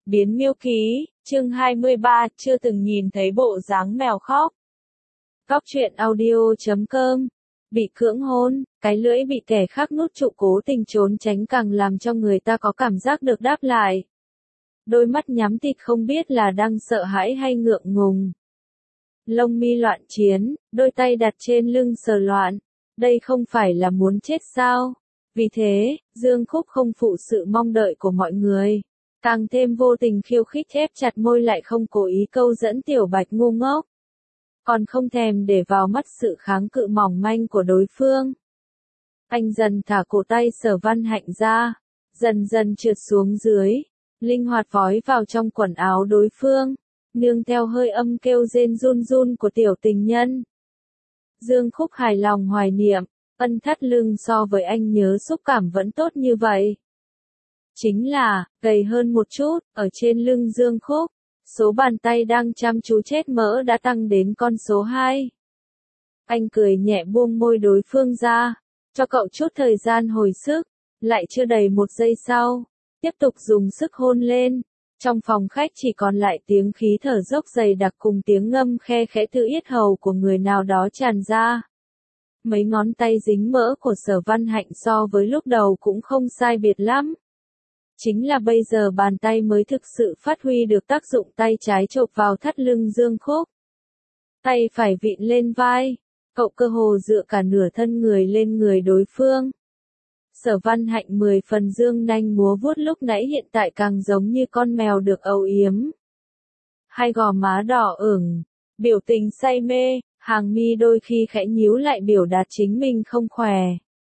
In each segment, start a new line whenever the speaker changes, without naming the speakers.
Biến miêu ký, chương 23, chưa từng nhìn thấy bộ dáng mèo khóc. Góc truyện audio.com. Bị cưỡng hôn, cái lưỡi bị kẻ khác nút trụ cố tình trốn tránh càng làm cho người ta có cảm giác được đáp lại. Đôi mắt nhắm tịt không biết là đang sợ hãi hay ngượng ngùng. Lông mi loạn chiến, đôi tay đặt trên lưng sờ loạn. Đây không phải là muốn chết sao? Vì thế, Dương Khúc không phụ sự mong đợi của mọi người. Càng thêm vô tình khiêu khích ép chặt môi lại không cố ý câu dẫn Tiểu Bạch ngu ngốc. Còn không thèm để vào mắt sự kháng cự mỏng manh của đối phương. Anh dần thả cổ tay Sở Văn Hạnh ra, dần dần trượt xuống dưới, linh hoạt vói vào trong quần áo đối phương, nương theo hơi âm kêu rên run run của tiểu tình nhân. Dương Khúc hài lòng hoài niệm, ân thắt lưng so với anh nhớ xúc cảm vẫn tốt như vậy. Chính là, gầy hơn một chút, ở trên lưng Dương Khúc, số bàn tay đang chăm chú chết mỡ đã tăng đến con số 2. Anh cười nhẹ buông môi đối phương ra, cho cậu chút thời gian hồi sức, lại chưa đầy 1 giây sau, tiếp tục dùng sức hôn lên. Trong phòng khách chỉ còn lại tiếng khí thở dốc dày đặc cùng tiếng ngâm khe khẽ từ yết hầu của người nào đó tràn ra. Mấy ngón tay dính mỡ của Sở Văn Hạnh so với lúc đầu cũng không sai biệt lắm. Chính là bây giờ bàn tay mới thực sự phát huy được tác dụng, tay trái chộp vào thắt lưng Dương Khúc. Tay phải vịn lên vai, cậu cơ hồ dựa cả nửa thân người lên người đối phương. Sở Văn Hạnh 10 phần dương nanh múa vuốt lúc nãy hiện tại càng giống như con mèo được âu yếm. Hai gò má đỏ ửng, biểu tình say mê, hàng mi đôi khi khẽ nhíu lại biểu đạt chính mình không khỏe.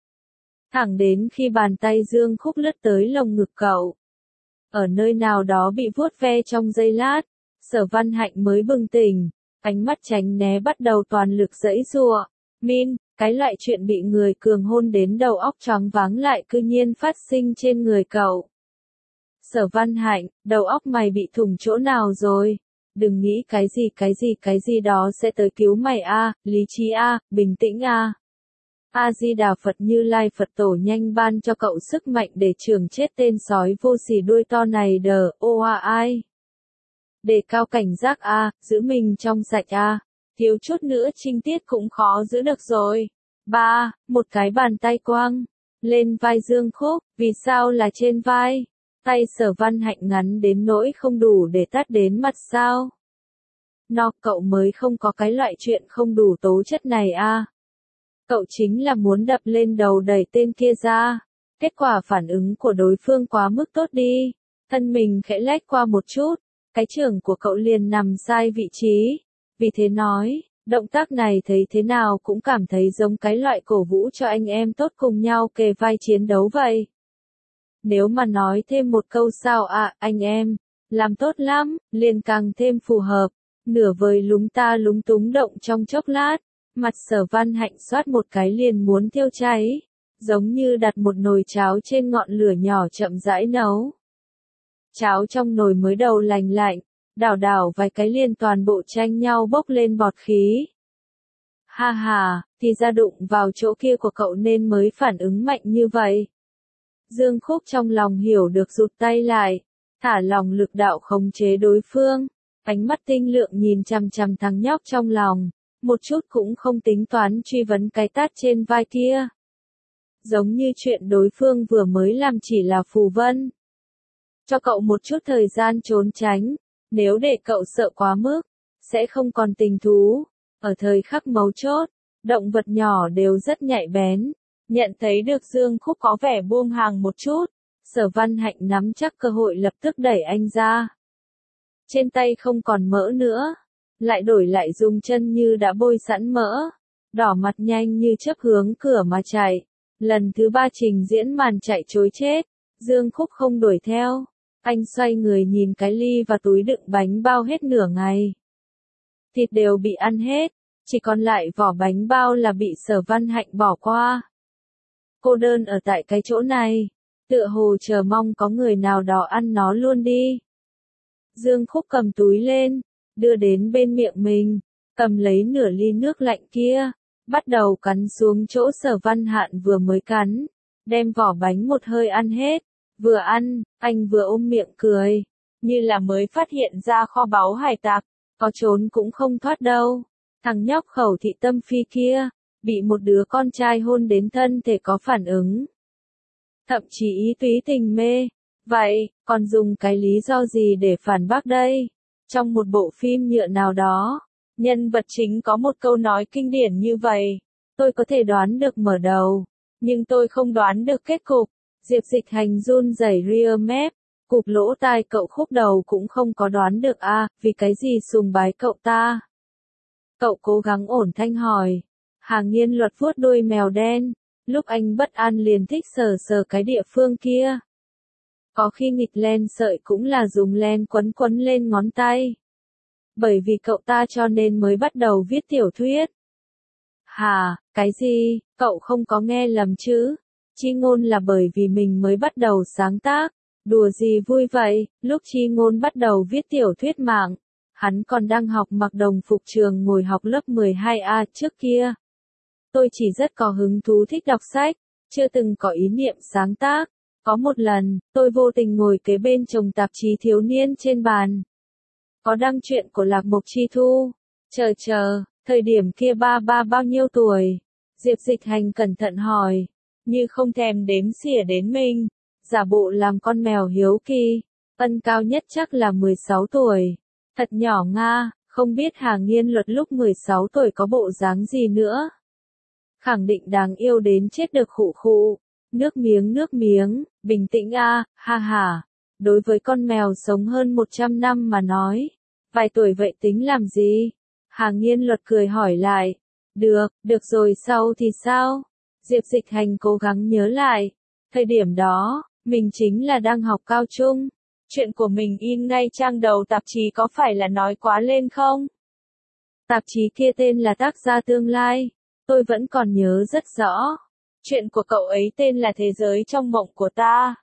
Thẳng đến khi bàn tay Dương Khúc lướt tới lồng ngực cậu. Ở nơi nào đó bị vuốt ve trong giây lát, Sở Văn Hạnh mới bừng tỉnh, ánh mắt tránh né bắt đầu toàn lực giãy giụa. Min, cái loại chuyện bị người cường hôn đến đầu óc choáng váng lại cư nhiên phát sinh trên người cậu. Sở Văn Hạnh, đầu óc mày bị thủng chỗ nào rồi? Đừng nghĩ cái gì đó sẽ tới cứu mày a, lý trí a, bình tĩnh a. A Di Đà Phật Như Lai Phật Tổ nhanh ban cho cậu sức mạnh để chưởng chết tên sói vô sỉ đuôi to này đờ, ô a ai. Đề cao cảnh giác a, giữ mình trong sạch a. Thiếu chút nữa trinh tiết cũng khó giữ được rồi. 3. Một cái bàn tay quăng lên vai Dương Khúc, vì sao là trên vai? Tay Sở Văn Hạnh ngắn đến nỗi không đủ để tát đến mặt sao? Cậu mới không có cái loại chuyện không đủ tố chất này a. Cậu chính là muốn đập lên đầu đẩy tên kia ra. Kết quả phản ứng của đối phương quá mức tốt đi. Thân mình khẽ lách qua một chút, cái chưởng của cậu liền nằm sai vị trí. Vì thế nói, động tác này thấy thế nào cũng cảm thấy giống cái loại cổ vũ cho anh em tốt cùng nhau kề vai chiến đấu vậy. Nếu mà nói thêm một câu sao anh em, làm tốt lắm, liền càng thêm phù hợp. Nửa vời lúng ta lúng túng động trong chốc lát, mặt Sở Văn Hạnh xoát một cái liền muốn thiêu cháy, giống như đặt một nồi cháo trên ngọn lửa nhỏ chậm rãi nấu. Cháo trong nồi mới đầu lành lạnh, đảo vài cái liền toàn bộ tranh nhau bốc lên bọt khí. Ha ha, thì ra đụng vào chỗ kia của cậu nên mới phản ứng mạnh như vậy. Dương Khúc trong lòng hiểu được rụt tay lại, thả lòng lực đạo khống chế đối phương, ánh mắt tinh lượng nhìn chằm chằm thằng nhóc trong lòng, một chút cũng không tính toán truy vấn cái tát trên vai kia. Giống như chuyện đối phương vừa mới làm chỉ là phù vân. Cho cậu một chút thời gian trốn tránh, nếu để cậu sợ quá mức, sẽ không còn tình thú. Ở thời khắc mấu chốt, động vật nhỏ đều rất nhạy bén. Nhận thấy được Dương Khúc có vẻ buông hàng một chút, Sở Văn Hạnh nắm chắc cơ hội lập tức đẩy anh ra. Trên tay không còn mỡ nữa, lại dùng chân như đã bôi sẵn mỡ, đỏ mặt nhanh như chớp hướng cửa mà chạy. Lần thứ 3 trình diễn màn chạy trối chết, Dương Khúc không đuổi theo. Anh xoay người nhìn cái ly và túi đựng bánh bao hết nửa ngày. Thịt đều bị ăn hết, chỉ còn lại vỏ bánh bao là bị Sở Văn Hạnh bỏ qua. Cô đơn ở tại cái chỗ này, tựa hồ chờ mong có người nào đó ăn nó luôn đi. Dương Khúc cầm túi lên, đưa đến bên miệng mình, cầm lấy nửa ly nước lạnh kia, bắt đầu cắn xuống chỗ Sở Văn Hạnh vừa mới cắn, đem vỏ bánh một hơi ăn hết. Vừa ăn, anh vừa ôm miệng cười. như là mới phát hiện ra kho báu hải tặc, có trốn cũng không thoát đâu. Thằng nhóc Khẩu Thị Tâm Phi kia, bị một đứa con trai hôn đến thân thể có phản ứng. Thậm chí ý túy tình mê. Vậy, còn dùng cái lý do gì để phản bác đây? Trong một bộ phim nhựa nào đó, nhân vật chính có một câu nói kinh điển như vậy. Tôi có thể đoán được mở đầu, nhưng tôi không đoán được kết cục. Diệp Dịch Hành run rẩy ria mép, cụp lỗ tai cậu khúc đầu cũng không có đoán được à, vì cái gì sùng bái cậu ta? Cậu cố gắng ổn thanh hỏi. Hà Nghiên Luật vuốt đuôi mèo đen, lúc anh bất an liền thích sờ sờ cái địa phương kia. Có khi nghịch len sợi cũng là dùng len quấn quấn lên ngón tay. Bởi vì cậu ta cho nên mới bắt đầu viết tiểu thuyết. Hả, cái gì, cậu không có nghe lầm chứ? Chi Ngôn là bởi vì mình mới bắt đầu sáng tác. Đùa gì vui vậy, lúc Chi Ngôn bắt đầu viết tiểu thuyết mạng, hắn còn đang học mặc đồng phục trường ngồi học lớp 12A trước kia. Tôi chỉ rất có hứng thú thích đọc sách, chưa từng có ý niệm sáng tác. Có một lần, tôi vô tình ngồi kế bên chồng tạp chí thiếu niên trên bàn. Có đăng truyện của Lạc Mộc Chi Thu. Chờ, thời điểm kia ba bao nhiêu tuổi? Diệp Dịch Hành cẩn thận hỏi, như không thèm đếm xỉa đến mình, giả bộ làm con mèo hiếu kỳ. Ân cao nhất chắc là 16 tuổi. Thật nhỏ nga, không biết Hà Nghiên Luật lúc 16 tuổi có bộ dáng gì nữa. Khẳng định đáng yêu đến chết được khụ khụ. Nước miếng, bình tĩnh a, ha ha. Đối với con mèo sống hơn 100 năm mà nói, vài tuổi vậy tính làm gì? Hà Nghiên Luật cười hỏi lại. Được rồi sau thì sao? Diệp Dịch Hành cố gắng nhớ lại. Thời điểm đó, mình chính là đang học cao trung. Chuyện của mình in ngay trang đầu tạp chí có phải là nói quá lên không? Tạp chí kia tên là Tác Gia Tương Lai. Tôi vẫn còn nhớ rất rõ. Chuyện của cậu ấy tên là Thế Giới Trong Mộng Của Ta.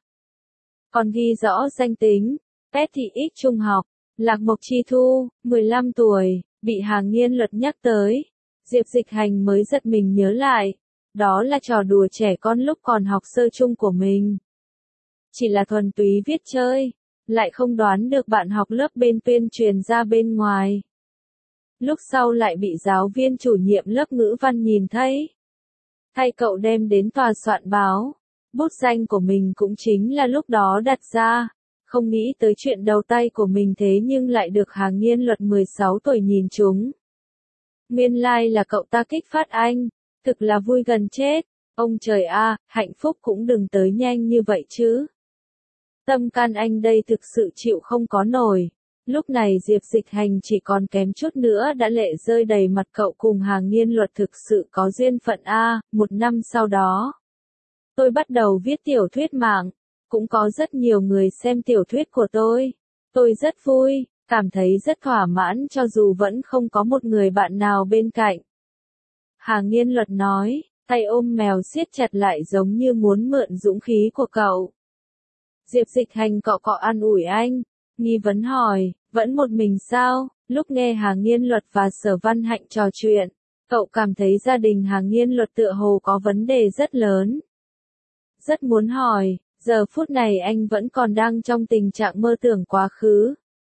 Còn ghi rõ danh tính. Pet Thị X trung học. Lạc Mộc Chi Thu, 15 tuổi, bị Hà Nghiên Luật nhắc tới. Diệp Dịch Hành mới giật mình nhớ lại. Đó là trò đùa trẻ con lúc còn học sơ trung của mình. Chỉ là thuần túy viết chơi, lại không đoán được bạn học lớp bên tuyên truyền ra bên ngoài. Lúc sau lại bị giáo viên chủ nhiệm lớp ngữ văn nhìn thấy. Thay cậu đem đến tòa soạn báo. Bút danh của mình cũng chính là lúc đó đặt ra. Không nghĩ tới chuyện đầu tay của mình thế nhưng lại được Hà Nghiên Luật 16 tuổi nhìn trúng. Nguyên lai là cậu ta kích phát anh. Thực là vui gần chết. Ông trời a, hạnh phúc cũng đừng tới nhanh như vậy chứ. Tâm can anh đây thực sự chịu không có nổi. Lúc này Diệp Dịch Hành chỉ còn kém chút nữa đã lệ rơi đầy mặt cậu cùng Hà Nghiên Luật thực sự có duyên phận a. Một năm sau đó, tôi bắt đầu viết tiểu thuyết mạng. Cũng có rất nhiều người xem tiểu thuyết của tôi. Tôi rất vui, cảm thấy rất thỏa mãn cho dù vẫn không có một người bạn nào bên cạnh. Hà Nghiên Luật nói, tay ôm mèo siết chặt lại giống như muốn mượn dũng khí của cậu. Diệp Dịch Hành cọ cọ an ủi anh, nghi vấn hỏi, vẫn một mình sao? Lúc nghe Hà Nghiên Luật và Sở Văn Hạnh trò chuyện, cậu cảm thấy gia đình Hà Nghiên Luật tựa hồ có vấn đề rất lớn. Rất muốn hỏi, giờ phút này anh vẫn còn đang trong tình trạng mơ tưởng quá khứ.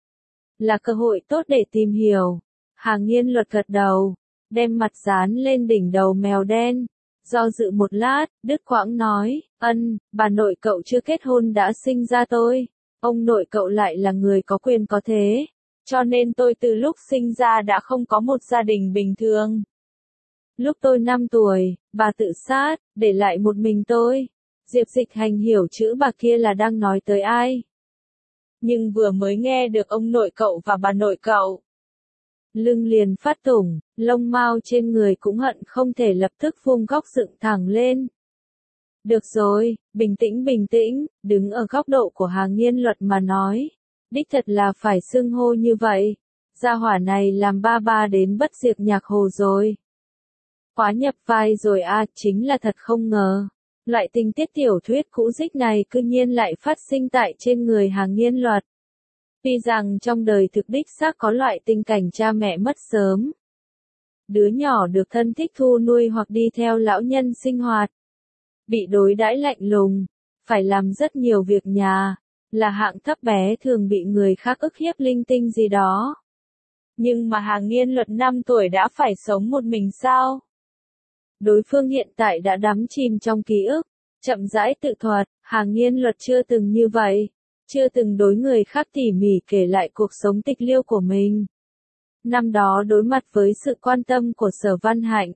Là cơ hội tốt để tìm hiểu. Hà Nghiên Luật gật đầu, đem mặt dán lên đỉnh đầu mèo đen. Do dự một lát, đứt quãng nói, bà nội cậu chưa kết hôn đã sinh ra tôi. Ông nội cậu lại là người có quyền có thế. Cho nên tôi từ lúc sinh ra đã không có một gia đình bình thường. Lúc tôi 5 tuổi, bà tự sát, để lại một mình tôi. Diệp Dịch Hành hiểu chữ bà kia là đang nói tới ai. Nhưng vừa mới nghe được ông nội cậu và bà nội cậu. Lưng liền phát tủng, lông mao trên người cũng hận không thể lập tức vuông góc dựng thẳng lên. Được rồi, bình tĩnh, đứng ở góc độ của Hà Nghiên Luật mà nói. Đích thật là phải xưng hô như vậy. Gia hỏa này làm ba đến bất diệt nhạc hồ rồi. Quá nhập vai rồi chính là thật không ngờ. Loại tình tiết tiểu thuyết cũ dích này cư nhiên lại phát sinh tại trên người Hà Nghiên Luật. Tuy rằng trong đời thực đích xác có loại tình cảnh cha mẹ mất sớm. Đứa nhỏ được thân thích thu nuôi hoặc đi theo lão nhân sinh hoạt. Bị đối đãi lạnh lùng, phải làm rất nhiều việc nhà, là hạng thấp bé thường bị người khác ức hiếp linh tinh gì đó. Nhưng mà Hà Nghiên Luật 5 tuổi đã phải sống một mình sao? Đối phương hiện tại đã đắm chìm trong ký ức, chậm rãi tự thuật, Hà Nghiên Luật chưa từng như vậy, chưa từng đối người khác tỉ mỉ kể lại cuộc sống tịch liêu của mình. Năm đó đối mặt với sự quan tâm của Sở Văn Hạnh,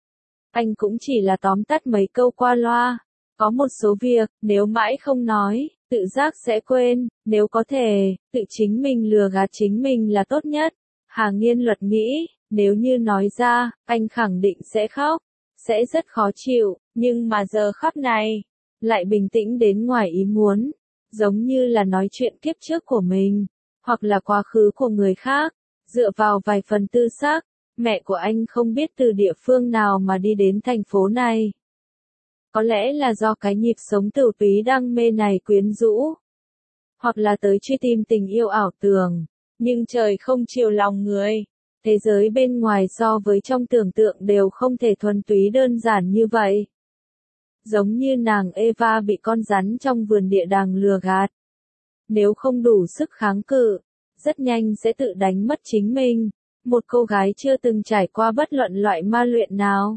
anh cũng chỉ là tóm tắt mấy câu qua loa. Có một số việc, nếu mãi không nói, tự giác sẽ quên, nếu có thể, tự chính mình lừa gạt chính mình là tốt nhất. Hà Nghiên Luật nghĩ, nếu như nói ra, anh khẳng định sẽ khóc, sẽ rất khó chịu, nhưng mà giờ khóc này, lại bình tĩnh đến ngoài ý muốn, giống như là nói chuyện kiếp trước của mình, hoặc là quá khứ của người khác, dựa vào vài phần tư xác, mẹ của anh không biết từ địa phương nào mà đi đến thành phố này. Có lẽ là do cái nhịp sống tửu túy đam mê này quyến rũ, hoặc là tới truy tìm tình yêu ảo tưởng, nhưng trời không chiều lòng người. Thế giới bên ngoài so với trong tưởng tượng đều không thể thuần túy đơn giản như vậy. Giống như nàng Eva bị con rắn trong vườn địa đàng lừa gạt. Nếu không đủ sức kháng cự, rất nhanh sẽ tự đánh mất chính mình. Một cô gái chưa từng trải qua bất luận loại ma luyện nào.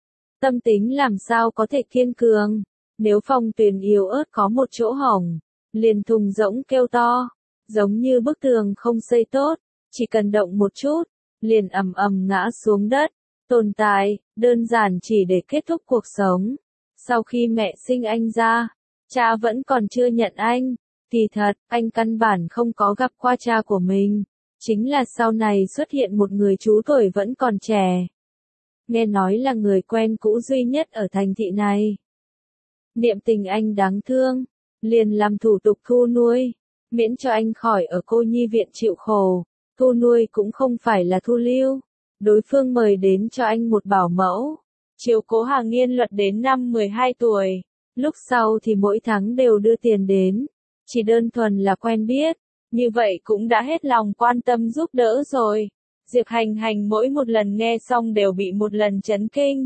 Tâm tính làm sao có thể kiên cường, nếu phòng tuyển yếu ớt có một chỗ hỏng, liền thùng rỗng kêu to, giống như bức tường không xây tốt, chỉ cần động một chút, liền ầm ầm ngã xuống đất, tồn tại, đơn giản chỉ để kết thúc cuộc sống. Sau khi mẹ sinh anh ra, cha vẫn còn chưa nhận anh, kỳ thật, anh căn bản không có gặp qua cha của mình, chính là sau này xuất hiện một người chú tuổi vẫn còn trẻ. Nghe nói là người quen cũ duy nhất ở thành thị này. Niệm tình anh đáng thương, liền làm thủ tục thu nuôi, miễn cho anh khỏi ở cô nhi viện chịu khổ. Thu nuôi cũng không phải là thu lưu, đối phương mời đến cho anh một bảo mẫu, chiếu cố Hà Nghiên Luật đến năm 12 tuổi, lúc sau thì mỗi tháng đều đưa tiền đến, chỉ đơn thuần là quen biết, như vậy cũng đã hết lòng quan tâm giúp đỡ rồi. Diệp Hành Hành mỗi một lần nghe xong đều bị một lần chấn kinh.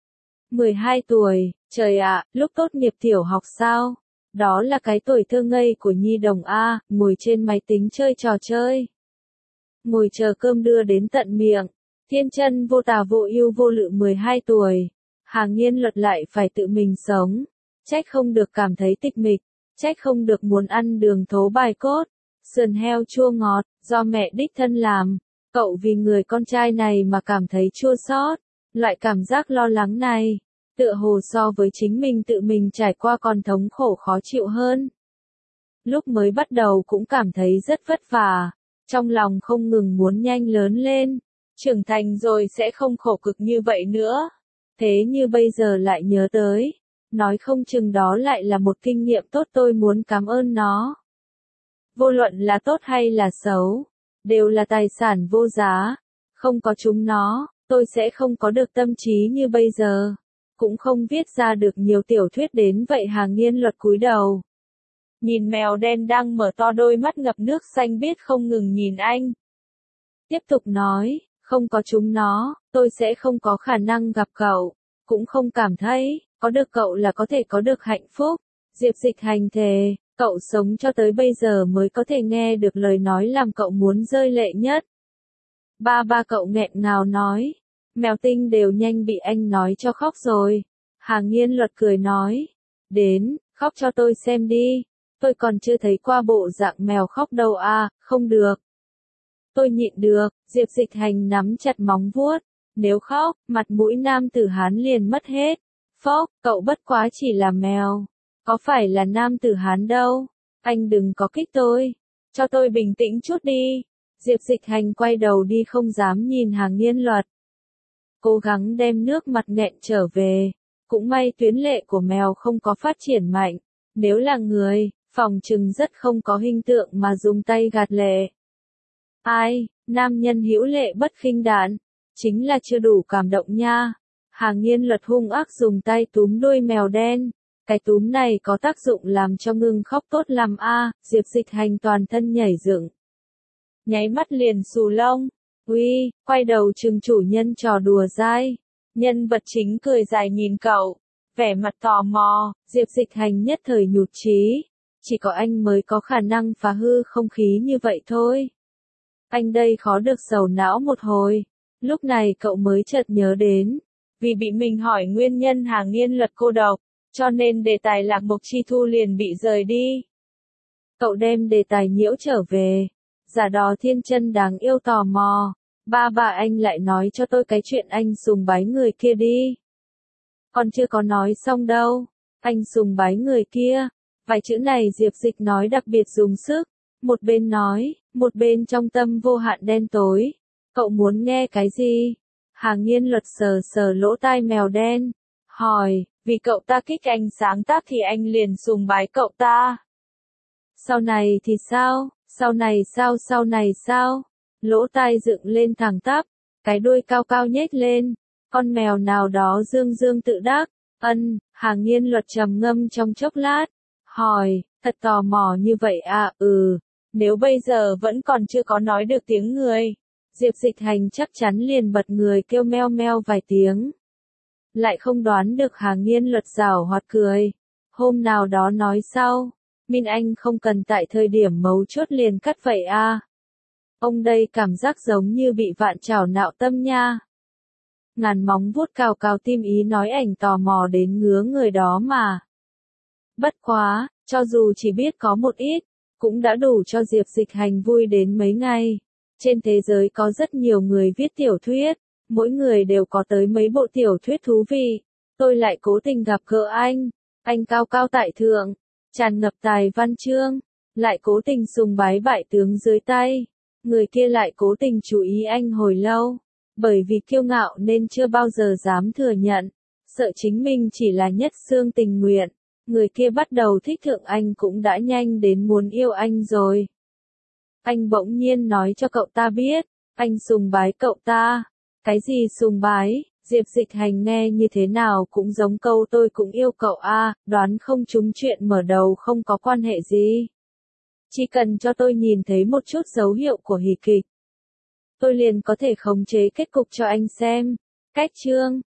12 tuổi, trời ạ, lúc tốt nghiệp tiểu học sao? Đó là cái tuổi thơ ngây của nhi đồng A, ngồi trên máy tính chơi trò chơi. Ngồi chờ cơm đưa đến tận miệng, thiên chân vô tà vô ưu vô lự 12 tuổi, Hà Nghiên Luật lại phải tự mình sống, trách không được cảm thấy tịch mịch, trách không được muốn ăn đường thố bài cốt, sườn heo chua ngọt, do mẹ đích thân làm, cậu vì người con trai này mà cảm thấy chua xót, loại cảm giác lo lắng này, tựa hồ so với chính mình tự mình trải qua còn thống khổ khó chịu hơn. Lúc mới bắt đầu cũng cảm thấy rất vất vả. Trong lòng không ngừng muốn nhanh lớn lên, trưởng thành rồi sẽ không khổ cực như vậy nữa. Thế như bây giờ lại nhớ tới, nói không chừng đó lại là một kinh nghiệm tốt tôi muốn cảm ơn nó. Vô luận là tốt hay là xấu, đều là tài sản vô giá, không có chúng nó, tôi sẽ không có được tâm trí như bây giờ, cũng không viết ra được nhiều tiểu thuyết đến vậy. Hà Nghiên Luật cúi đầu. Nhìn mèo đen đang mở to đôi mắt ngập nước xanh biếc không ngừng nhìn anh. Tiếp tục nói, không có chúng nó, tôi sẽ không có khả năng gặp cậu, cũng không cảm thấy, có được cậu là có thể có được hạnh phúc. Diệp Dịch Hành thề, cậu sống cho tới bây giờ mới có thể nghe được lời nói làm cậu muốn rơi lệ nhất. Ba cậu nghẹn ngào nói, mèo tinh đều nhanh bị anh nói cho khóc rồi. Hà Nghiên Luật cười nói, đến, khóc cho tôi xem đi. Tôi còn chưa thấy qua bộ dạng mèo khóc đâu à, không được. Tôi nhịn được, Diệp Dịch Hành nắm chặt móng vuốt. Nếu khóc, mặt mũi nam tử Hán liền mất hết. Phốc, cậu bất quá chỉ là mèo. Có phải là nam tử Hán đâu. Anh đừng có kích tôi. Cho tôi bình tĩnh chút đi. Diệp Dịch Hành quay đầu đi không dám nhìn Hà Nghiên Luật. Cố gắng đem nước mặt nghẹn trở về. Cũng may tuyến lệ của mèo không có phát triển mạnh. Nếu là người, phòng trừng rất không có hình tượng mà dùng tay gạt lệ. Ai, nam nhân hữu lệ bất khinh đạn, chính là chưa đủ cảm động nha. Hà Nghiên Luật hung ác dùng tay túm đuôi mèo đen. Cái túm này có tác dụng làm cho ngưng khóc tốt lắm a. Diệp Dịch Hành toàn thân nhảy dựng. Nháy mắt liền xù lông. Uy, quay đầu chừng chủ nhân trò đùa dai. Nhân vật chính cười dài nhìn cậu. Vẻ mặt tò mò, Diệp Dịch Hành nhất thời nhụt chí. chỉ có anh mới có khả năng phá hư không khí như vậy thôi. Anh đây khó được sầu não một hồi, lúc này cậu mới chợt nhớ đến, vì bị mình hỏi nguyên nhân Hà Nghiên Luật cô độc, cho nên đề tài Lạc Mộc Chi Thu liền bị rời đi. Cậu đem đề tài nhiễu trở về, giả đò thiên chân đáng yêu tò mò, ba anh lại nói cho tôi cái chuyện anh sùng bái người kia đi. Còn chưa có nói xong đâu, anh sùng bái người kia, vài chữ này Diệp Dịch nói đặc biệt dùng sức, một bên nói, một bên trong tâm vô hạn đen tối. Cậu muốn nghe cái gì? Hà Nghiên Luật sờ sờ lỗ tai mèo đen, hỏi, vì cậu ta kích anh sáng tác thì anh liền sùng bái cậu ta. Sau này thì sao? Sau này sao? Lỗ tai dựng lên thẳng tắp, cái đuôi cao cao nhếch lên, con mèo nào đó dương dương tự đắc. Hà Nghiên Luật trầm ngâm trong chốc lát, hỏi, thật tò mò như vậy à? Nếu bây giờ vẫn còn chưa có nói được tiếng người. Diệp Dịch Hành chắc chắn liền bật người kêu meo meo vài tiếng. Lại không đoán được Hà Nghiên Luật giảo hoạt cười. Hôm nào đó nói sau, Min anh không cần tại thời điểm mấu chốt liền cắt vậy à? Ông đây cảm giác giống như bị vạn chảo nạo tâm nha. Ngàn móng vuốt cào cào tim ý nói ảnh tò mò đến ngứa người đó mà. Bất quá, cho dù chỉ biết có một ít, cũng đã đủ cho Diệp Dịch Hành vui đến mấy ngày. Trên thế giới có rất nhiều người viết tiểu thuyết, mỗi người đều có tới mấy bộ tiểu thuyết thú vị. Tôi lại cố tình gặp gỡ anh cao cao tại thượng, tràn ngập tài văn chương, lại cố tình sùng bái bại tướng dưới tay. Người kia lại cố tình chú ý anh hồi lâu, bởi vì kiêu ngạo nên chưa bao giờ dám thừa nhận, sợ chính mình chỉ là nhất xương tình nguyện. Người kia bắt đầu thích thượng anh cũng đã nhanh đến muốn yêu anh rồi. Anh bỗng nhiên nói cho cậu ta biết, anh sùng bái cậu ta. Cái gì sùng bái? Diệp Dịch Hành nghe như thế nào cũng giống câu tôi cũng yêu cậu a, đoán không trúng chuyện mở đầu không có quan hệ gì. Chỉ cần cho tôi nhìn thấy một chút dấu hiệu của hỉ kịch, tôi liền có thể khống chế kết cục cho anh xem. Cách chương